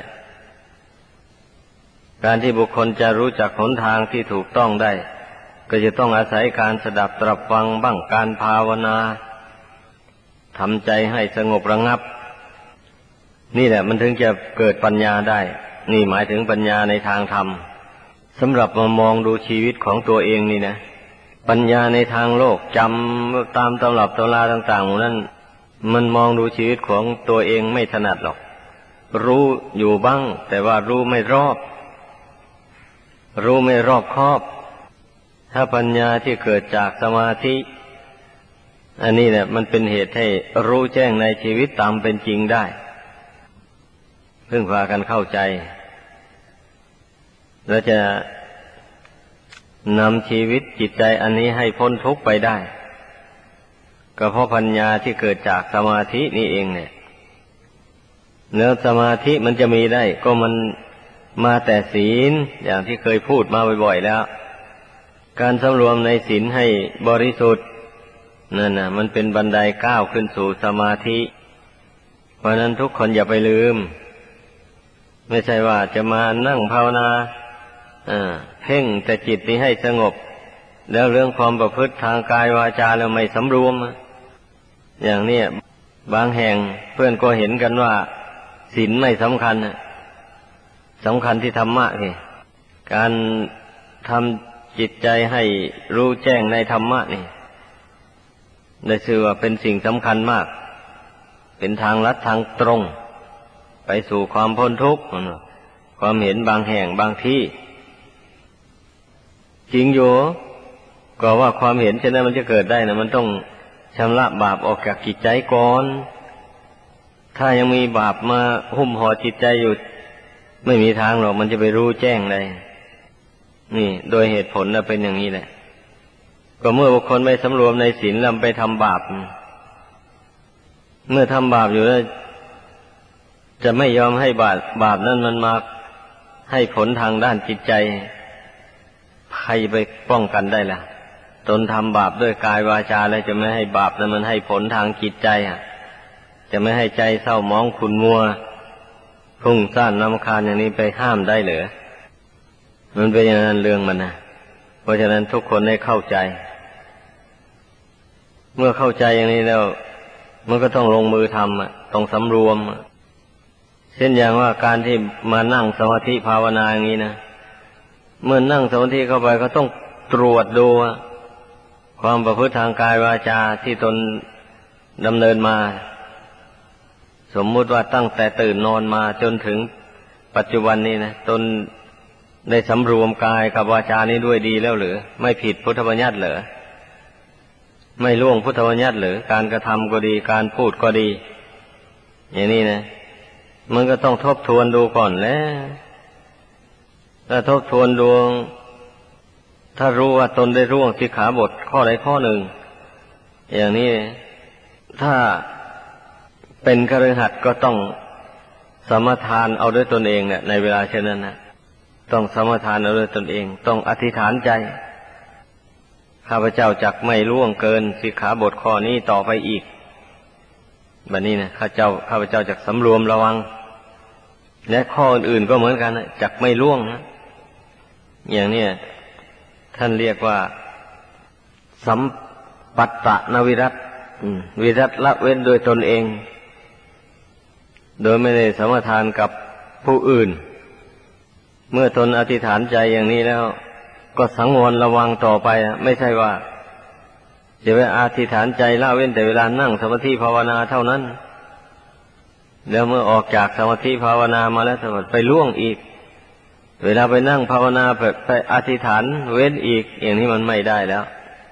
การที่บุคคลจะรู้จักหนทางที่ถูกต้องได้ก็จะต้องอาศัยการสดับตรับฟังบ้างการภาวนาทำใจให้สงบระงับนี่แหละมันถึงจะเกิดปัญญาได้นี่หมายถึงปัญญาในทางธรรมสำหรับมามองดูชีวิตของตัวเองนี่นะปัญญาในทางโลกจำตามตำรับตำราต่างๆนั้นมันมองดูชีวิตของตัวเองไม่ถนัดหรอกรู้อยู่บ้างแต่ว่ารู้ไม่รอบคอบถ้าปัญญาที่เกิดจากสมาธิอันนี้แหละมันเป็นเหตุให้รู้แจ้งในชีวิตตามเป็นจริงได้พึ่งพากันเข้าใจแล้วจะนำชีวิตจิตใจอันนี้ให้พ้นทุกข์ไปได้ก็เพราะปัญญาที่เกิดจากสมาธินี่เองเนี่ยเนื้อสมาธิมันจะมีได้ก็มันมาแต่ศีลอย่างที่เคยพูดมาบ่อยๆแล้วการสำรวมในศีลให้บริสุทธิ์นั่นน่ะมันเป็นบันไดก้าวขึ้นสู่สมาธิเพราะนั้นทุกคนอย่าไปลืมไม่ใช่ว่าจะมานั่งภาวนาเพ่งแต่จิตนี้ให้สงบแล้วเรื่องความประพฤติทางกายวาจาแล้วไม่สำรวมอย่างนี้บางแห่งเพื่อนก็เห็นกันว่าศีลไม่สำคัญสำคัญที่ธรรมะนี่การทำจิตใจให้รู้แจ้งในธรรมะนี่ได้ชื่อว่าเป็นสิ่งสำคัญมากเป็นทางลัดทางตรงไปสู่ความพ้นทุกข์ความเห็นบางแห่งบางที่จริงอยู่ก็ว่าความเห็นเช่นนั้นมันจะเกิดได้นะมันต้องชำระบาปออกจากจิตใจก่อนถ้ายังมีบาปมาหุ้มห่อจิตใจอยู่ไม่มีทางหรอกมันจะไปรู้แจ้งเลยนี่โดยเหตุผลน่ะเป็นอย่างนี้แหละก็เมื่อบุคคลไม่สำรวมในศีลแล้วไปทำบาปเมื่อทำบาปอยู่แล้วจะไม่ยอมให้บาปนั้นมันมาให้ผลทางด้านจิตใจใครไปป้องกันได้ล่ะตนทำบาปด้วยกายวาจาแล้วจะไม่ให้บาปนั้นมันให้ผลทางจิตใจจะไม่ให้ใจเศร้าหมองขุ่นมัวพุ่งซ่านรำคาญอย่างนี้ไปห้ามได้เหรอมันเป็นอย่างนั้นเรื่องมันนะเพราะฉะนั้นทุกคนได้เข้าใจเมื่อเข้าใจอย่างนี้แล้วมันก็ต้องลงมือทำต้องสำรวมเช่นอย่างว่าการที่มานั่งสมาธิภาวนาอย่างนี้นะเมื่อนั่งสมาธิเข้าไปก็ต้องตรวจดูความประพฤติทางกายวาจาที่ตนดำเนินมาสมมุติว่าตั้งแต่ตื่นนอนมาจนถึงปัจจุบันนี้นะตนได้สำรวมกายกับวาจานี้ด้วยดีแล้วหรือไม่ผิดพุทธบัญญัติเหรอไม่ล่วงพุทธบัญญัติหรือการกระทำก็ดีการพูดก็ดีอย่างนี้นะมันก็ต้องทบทวนดูก่อนแล้วถ้าทบทวนดูถ้ารู้ว่าตนได้ร่วงสิกขาบทข้อใดข้อหนึ่งอย่างนี้ถ้าเป็นคฤหัสถ์ก็ต้องสมทานเอาด้วยตนเองเนี่ยในเวลาเช่นนั้นนะต้องสมทานเอาด้วยตนเองต้องอธิษฐานใจข้าพเจ้าจักไม่ล่วงเกินสิกขาบทข้อนี้ต่อไปอีกแบบนี้นะข้าพเจ้าจักสำรวมระวังและข้ออื่นๆก็เหมือนกันนะจักไม่ล่วงนะอย่างนี้ท่านเรียกว่าสัมปัตตนวิรัตวิรัตละเว้นโดยตนเองโดยไม่ได้สมทานกับผู้อื่นเมื่อตนอธิษฐานใจอย่างนี้แล้วก็สังวรระวังต่อไปไม่ใช่ว่าจะไปอธิษฐานใจละเว้นแต่เวลานั่งสมาธิภาวนาเท่านั้นแล้วเมื่อออกจากสมาธิภาวนามาแล้วไปล่วงอีกเวลาไปนั่งภาวนาไปอธิษฐานเว้นอีกอย่างนี้มันไม่ได้แล้ว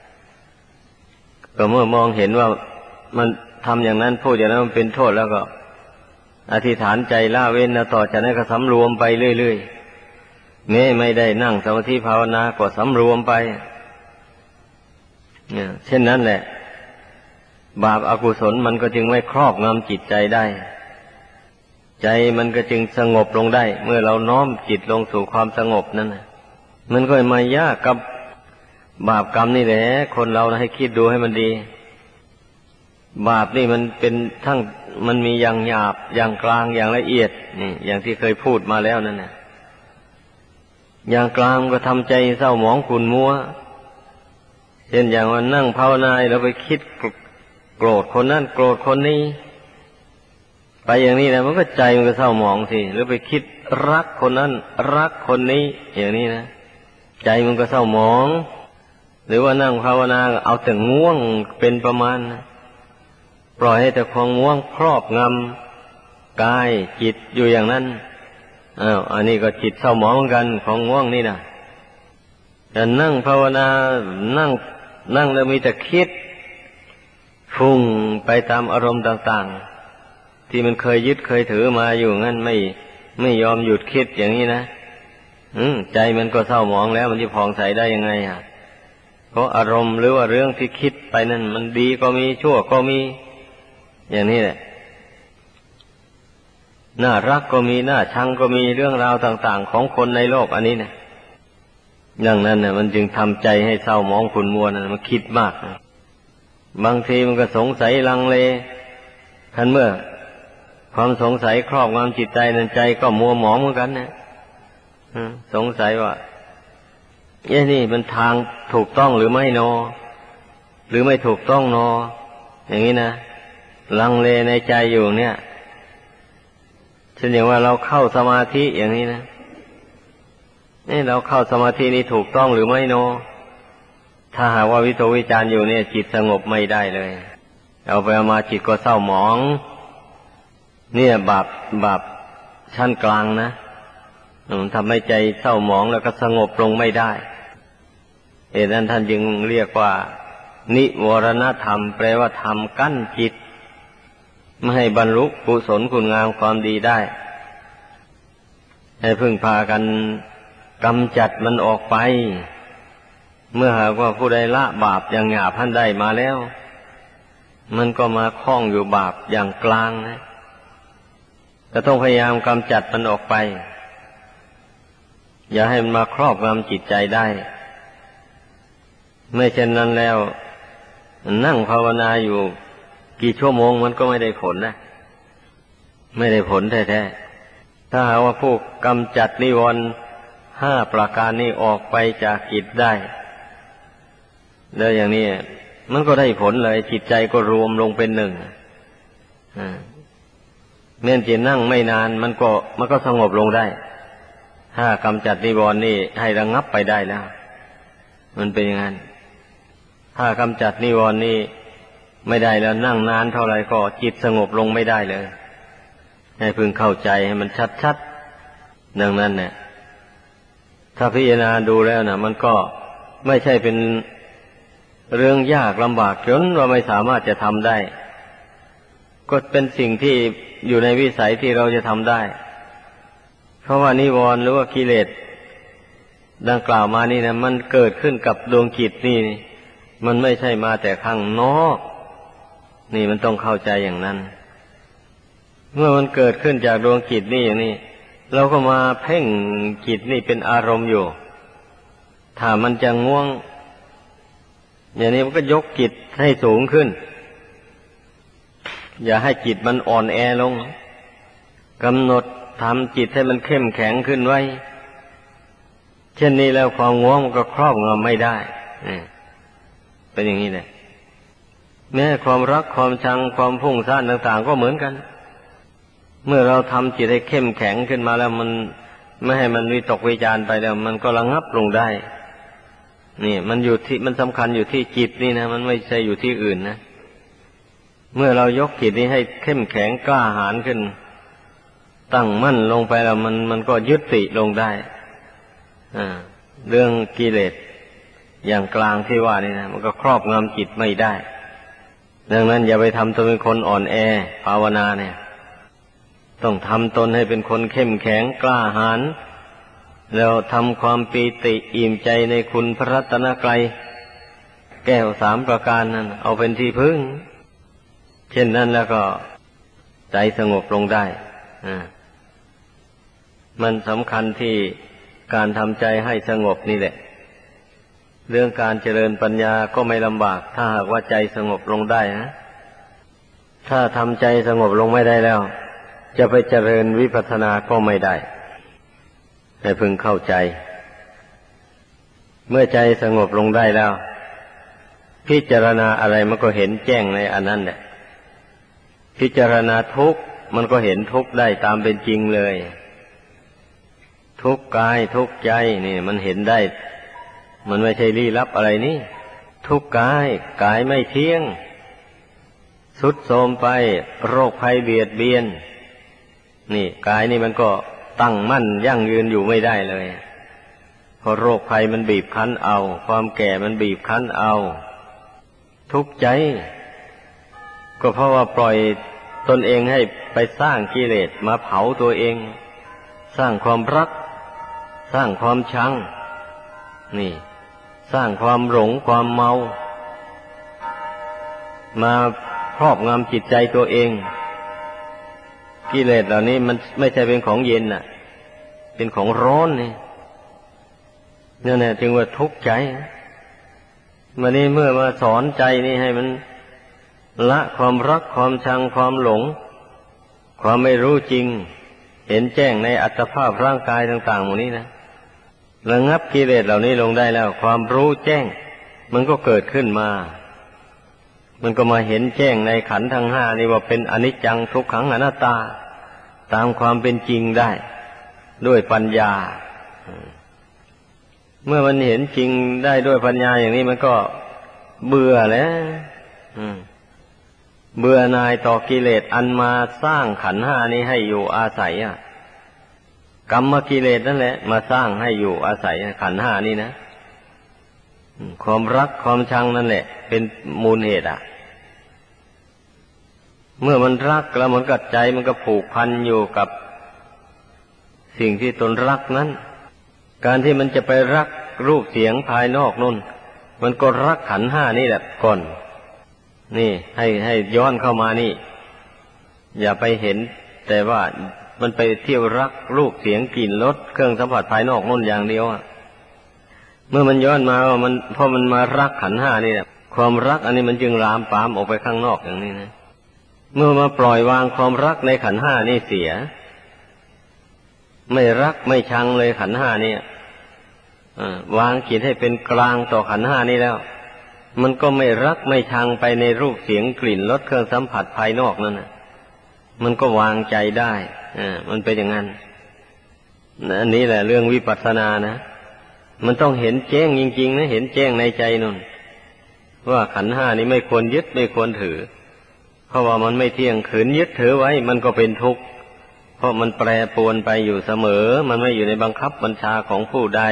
ก็เมื่อมองเห็นว่ามันทำอย่างนั้นพูดอย่างนั้นมันเป็นโทษแล้วก็อธิษฐานใจละเว้นแล้วต่อจากนั้นก็สำรวมไปเรื่อยๆแม้ไม่ได้นั่งสมาธิภาวนาก็สำรวมไปเนี่ยเช่นนั้นแหละบาปอกุศลมันก็จึงไม่ครอบงำจิตใจได้ใจมันก็จึงสงบลงได้เมื่อเราน้อมจิตลงสู่ความสงบนั่นน่ะมันก็มายากกับบาปกรรมนี่แหละคนเราให้คิดดูให้มันดีบาปนี่มันเป็นทั้งมันมีอย่างหยาบอย่างกลางอย่างละเอียดนี่อย่างที่เคยพูดมาแล้วนั่นน่ะอย่างกลางก็ทำใจเศร้าหมองขุ่นมัวเช่นอย่างวันนั่งภาวนาเราไปคิดโกรธคนนั้นโกรธคนนี้ไปอย่างนี้นะมันก็ใจมันก็เศร้าหมองสิหรือไปคิดรักคนนั้นรักคนนี้อย่างนี้นะใจมันก็เศร้าหมองหรือว่านั่งภาวนาเอาแต่ง่วงเป็นประมาณนะปล่อยให้แต่ความง่วงครอบงำกายจิตอยู่อย่างนั้นอันนี้ก็จิตเศร้าหมองเหมือนกันของง่วงนี่นะแต่นั่งภาวนานั่งแล้วมีแต่คิดฟุ้งไปตามอารมณ์ต่างๆที่มันเคยยึดเคยถือมาอยู่งั้นไม่ยอมหยุดคิดอย่างนี้นะใจมันก็เศร้าหมองแล้วมันจะผ่องใสได้ยังไงเพราะอารมณ์หรือว่าเรื่องที่คิดไปนั่นมันดีก็มีชั่วก็มีอย่างนี้แหละน่ารักก็มีน่าชังก็มีเรื่องราวต่างๆของคนในโลกอันนี้นะดังนั้นน่ะมันจึงทำใจให้เศร้าหมองขุ่นมัวนะมันคิดมากนะบางทีมันก็สงสัยลังเลคันเมื่อความสงสัยครอบงำจิตใจนั้นใจก็มัวหมองเหมือนกันนะสงสัยว่านี่มันทางถูกต้องหรือไม่นอหรือไม่ถูกต้องนออย่างนี้นะลังเลในใจอยู่เนี่ยเช่นอย่างว่าเราเข้าสมาธิอย่างนี้นะเราเข้าสมาธินี่ถูกต้องหรือไม่นอถ้าหากว่าวิตกวิจารอยู่เนี่ยจิตสงบไม่ได้เลยเอาไปเอามาจิตก็เศร้าหมองเนี่ยบาปชั้นกลางนะทำให้ใจเศร้าหมองแล้วก็สงบลงไม่ได้นั้นท่านจึงเรียกว่านิวรณธรรมแปลว่าธรรมกั้นจิตไม่ให้บรรลุกุศลคุณงามความดีได้ให้พึ่งพากันกำจัดมันออกไปเมื่อหากว่าผู้ใดละบาปอย่างหยาบท่านได้มาแล้วมันก็มาคล้องอยู่บาปอย่างกลางนะก็ต้องพยายามกำจัดมันออกไปอย่าให้มันมาครอบงำจิตใจได้ไม่เช่นนั้นแล้วนั่งภาวนาอยู่กี่ชั่วโมงมันก็ไม่ได้ผลนะไม่ได้ผลแท้ๆถ้าหากว่าผู้กำจัดนิวรณ์5 ประการนี้ออกไปจากจิตได้แล้วอย่างนี้มันก็ได้ผลเลยจิตใจก็รวมลงเป็นหนึ่งแม้จะนั่งไม่นานมันก็สงบลงได้ถ้ากำจัดนิวรณ์นี่ให้ระงับไปได้แล้วมันเป็นอย่างนั้นถ้ากำจัดนิวรณ์นี่ไม่ได้แล้วนั่งนานเท่าไหร่ก็จิตสงบลงไม่ได้เลยให้พึงเข้าใจให้มันชัดๆดังนั้นเนี่ยถ้าพิจารณาดูแล้วนะมันก็ไม่ใช่เป็นเรื่องยากลำบากจนว่าไม่สามารถจะทำได้ก็เป็นสิ่งที่อยู่ในวิสัยที่เราจะทำได้เพราะว่านิวรณ์หรือว่ากิเลสดังกล่าวมานี่นะมันเกิดขึ้นกับดวงจิตนี่มันไม่ใช่มาแต่ข้างนอกนี่มันต้องเข้าใจอย่างนั้นเมื่อมันเกิดขึ้นจากดวงจิตนี่อย่างนี้เราก็มาเพ่งจิตนี่เป็นอารมณ์อยู่ถ้ามันจะง่วงอย่างนี้มันก็ยกจิตให้สูงขึ้นอย่าให้จิตมันอ่อนแอลงกำหนดทำจิตให้มันเข้มแข็งขึ้นไว้เช่นนี้แล้วความง่วงมันก็ครอบงำไม่ได้เป็นอย่างนี้แหละแม้ความรักความชังความพุ่งซ่านต่างๆก็เหมือนกันเมื่อเราทำจิตให้เข้มแข็งขึ้นมาแล้วมันไม่ให้มันวิตกวิจารไปแล้วมันก็ระงับลงได้นี่มันอยู่ที่มันสำคัญอยู่ที่จิตนี่นะมันไม่ใช่อยู่ที่อื่นนะเมื่อเรายกจิตนี้ให้เข้มแข็งกล้าหาญขึ้นตั้งมั่นลงไปแล้วมันก็ยุติลงได้เรื่องกิเลสอย่างกลางที่ว่านี่นะมันก็ครอบงำจิตไม่ได้ดังนั้นอย่าไปทำตัวเป็นคนอ่อนแอภาวนาเนี่ยต้องทำตนให้เป็นคนเข้มแข็งกล้าหาญแล้วทำความปีติอิ่มใจในคุณพระรัตนกรัยแก้ว3ประการนั้นเอาเป็นที่พึ่งเช่นนั้นแล้วก็ใจสงบลงได้มันสำคัญที่การทำใจให้สงบนี่แหละเรื่องการเจริญปัญญาก็ไม่ลำบากถ้าหากว่าใจสงบลงได้นะถ้าทำใจสงบลงไม่ได้แล้วจะไปเจริญวิปัสสนาก็ไม่ได้ให้พึงเข้าใจเมื่อใจสงบลงได้แล้วพิจารณาอะไรมันก็เห็นแจ้งในอันนั้นแหละพิจารณาทุกข์มันก็เห็นทุกข์ได้ตามเป็นจริงเลยทุกข์กายทุกข์ใจนี่มันเห็นได้มันไม่ใช่ลี้ลับอะไรนี่ทุกข์กายไม่เที่ยงทรุดโทรมไปโรคภัยเบียดเบียนนี่กายนี่มันก็ตั้งมั่นยั่งยืนอยู่ไม่ได้เลยเพราะโรคภัยมันบีบคั้นเอาความแก่มันบีบคั้นเอาทุกข์ใจก็เพราะว่าปล่อยตนเองให้ไปสร้างกิเลสมาเผาตัวเองสร้างความรักสร้างความชังนี่สร้างความหลงความเมามาครอบงำจิตใจตัวเองกิเลสเหล่านี้มันไม่ใช่เป็นของเย็นน่ะเป็นของร้อนนี่นั่นแหละจึงว่าทุกข์ใจวันนี้เมื่อมาสอนใจนี่ให้มันละความรักความชังความหลงความไม่รู้จริงเห็นแจ้งในอัตภาพร่างกายต่างๆหมดนี้นะระงับกิเลสเหล่านี้ลงได้แล้วความรู้แจ้งมันก็เกิดขึ้นมามันก็มาเห็นแจ้งในขันธ์ทั้ง5นี่ว่าเป็นอนิจจังทุกขังอนัตตาตามความเป็นจริงได้ด้วยปัญญาเมื่อมันเห็นจริงได้ด้วยปัญญาอย่างนี้มันก็เบื่อแล้วเบื่อหน่ายต่อกิเลสอันมาสร้างขันธ์5นี้ให้อยู่อาศัยกรรมกิเลสนั่นแหละมาสร้างให้อยู่อาศัยขันธ์5นี้นะความรักความชังนั่นแหละเป็นมูลเหตุเมื่อมันรักแล้วมันก็ใจมันก็ผูกพันอยู่กับสิ่งที่ตนรักนั้นการที่มันจะไปรักรูปเสียงภายนอกนู่นมันก็รักขันธ์5นี่แหละก่อนนี่ให้ย้อนเข้ามานี่อย่าไปเห็นแต่ว่ามันไปเที่ยวรักรูปเสียงกลิ่นรสเครื่องสัมผัสภายนอกนู่นอย่างเดียวเมื่อมันย้อนมาว่ามันพอมันมารักขันธ์5นี่แหละความรักอันนี้มันจึงลามปามออกไปข้างนอกอย่างนี้นะเมื่อมาปล่อยวางความรักในขันธ์5นี่เสียไม่รักไม่ชังเลยขันธ์5นี่วางจิตให้เป็นกลางต่อขันธ์5นี่แล้วมันก็ไม่รักไม่ชังไปในรูปเสียงกลิ่นรสเครื่องสัมผัสภายนอกนั่นมันก็วางใจได้มันเป็นอย่างนั้นอันนี้แหละเรื่องวิปัสสนานะมันต้องเห็นแจ้งจริงๆนะเห็นแจ้งในใจนั่นว่าขันธ์5นี้ไม่ควรยึดไม่ควรถือเพราะว่ามันไม่เที่ยงขืนยึดถือไว้มันก็เป็นทุกข์เพราะมันแปรปรวนไปอยู่เสมอมันไม่อยู่ในบังคับบัญชาของผู้ใด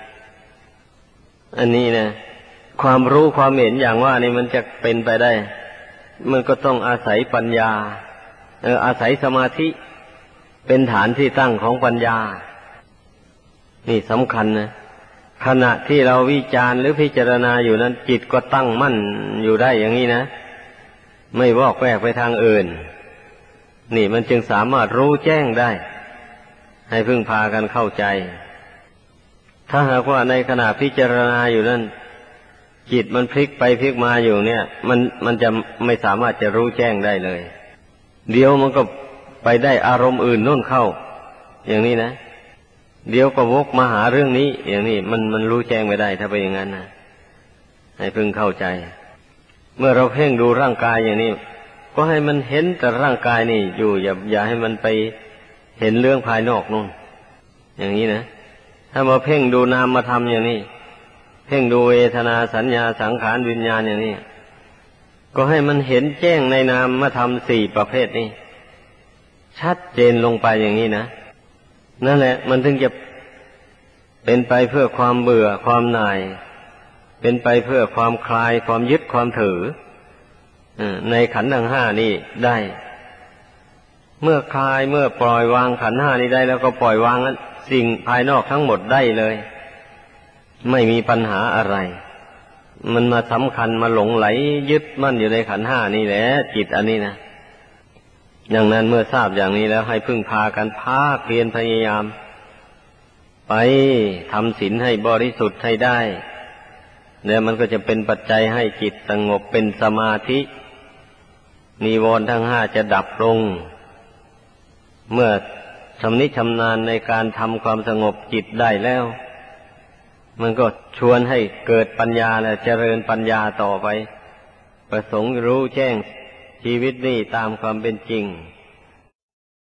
อันนี้นะความรู้ความเห็นอย่างว่านี่มันจะเป็นไปได้มันก็ต้องอาศัยปัญญาอาศัยสมาธิเป็นฐานที่ตั้งของปัญญานี่สำคัญนะขณะที่เราวิจารณ์หรือพิจารณาอยู่นั้นจิตก็ตั้งมั่นอยู่ได้อย่างนี้นะไม่วอกแวกไปทางอื่นนี่มันจึงสามารถรู้แจ้งได้ให้พึ่งพากันเข้าใจถ้าหากว่าในขณะพิจารณาอยู่นั้นจิตมันพลิกไปพลิกมาอยู่เนี่ยมันจะไม่สามารถจะรู้แจ้งได้เลยเดี๋ยวมันก็ไปได้อารมณ์อื่นนู่นเข้าอย่างนี้นะเดี๋ยวก็วกมาหาเรื่องนี้อย่างนี้มันรู้แจ้งไม่ได้ถ้าเป็นอย่างนั้นนะให้พึงเข้าใจเมื่อเราเพ่งดูร่างกายอย่างนี้ก็ให้มันเห็นแต่ร่างกายนี่อยู่อย่าให้มันไปเห็นเรื่องภายนอกนู่นอย่างนี้นะถ้ามาเพ่งดูนามมาทำอย่างนี้เพ่งดูเวทนาสัญญาสังขารวิญญาณอย่างนี้ก็ให้มันเห็นแจ้งในนามมาทำสี่ประเภทนี้ชัดเจนลงไปอย่างนี้นะนั่นแหละมันถึงจะเป็นไปเพื่อความเบื่อความหน่ายเป็นไปเพื่อความคลายความยึดความถือในขันธ์ทั้งห้านี้ได้เมื่อคลายเมื่อปล่อยวางขันธ์ห้านี้ได้แล้วก็ปล่อยวางสิ่งภายนอกทั้งหมดได้เลยไม่มีปัญหาอะไรมันมาสำคัญมาหลงไหลยึดมั่นอยู่ในขันธ์ห้านี่แหละจิตอันนี้นะอย่างนั้นเมื่อทราบอย่างนี้แล้วให้พึ่งพากันภาคเพียรพยายามไปทำศีลให้บริสุทธิ์ให้ได้แล้วมันก็จะเป็นปัจจัยให้จิตสงบเป็นสมาธินิวรณ์ทั้งห้าจะดับลงเมื่อชำนิชำนาญในการทำความสงบจิตได้แล้วมันก็ชวนให้เกิดปัญญาและเจริญปัญญาต่อไปประสงค์รู้แจ้งชีวิตนี้ตามความเป็นจริง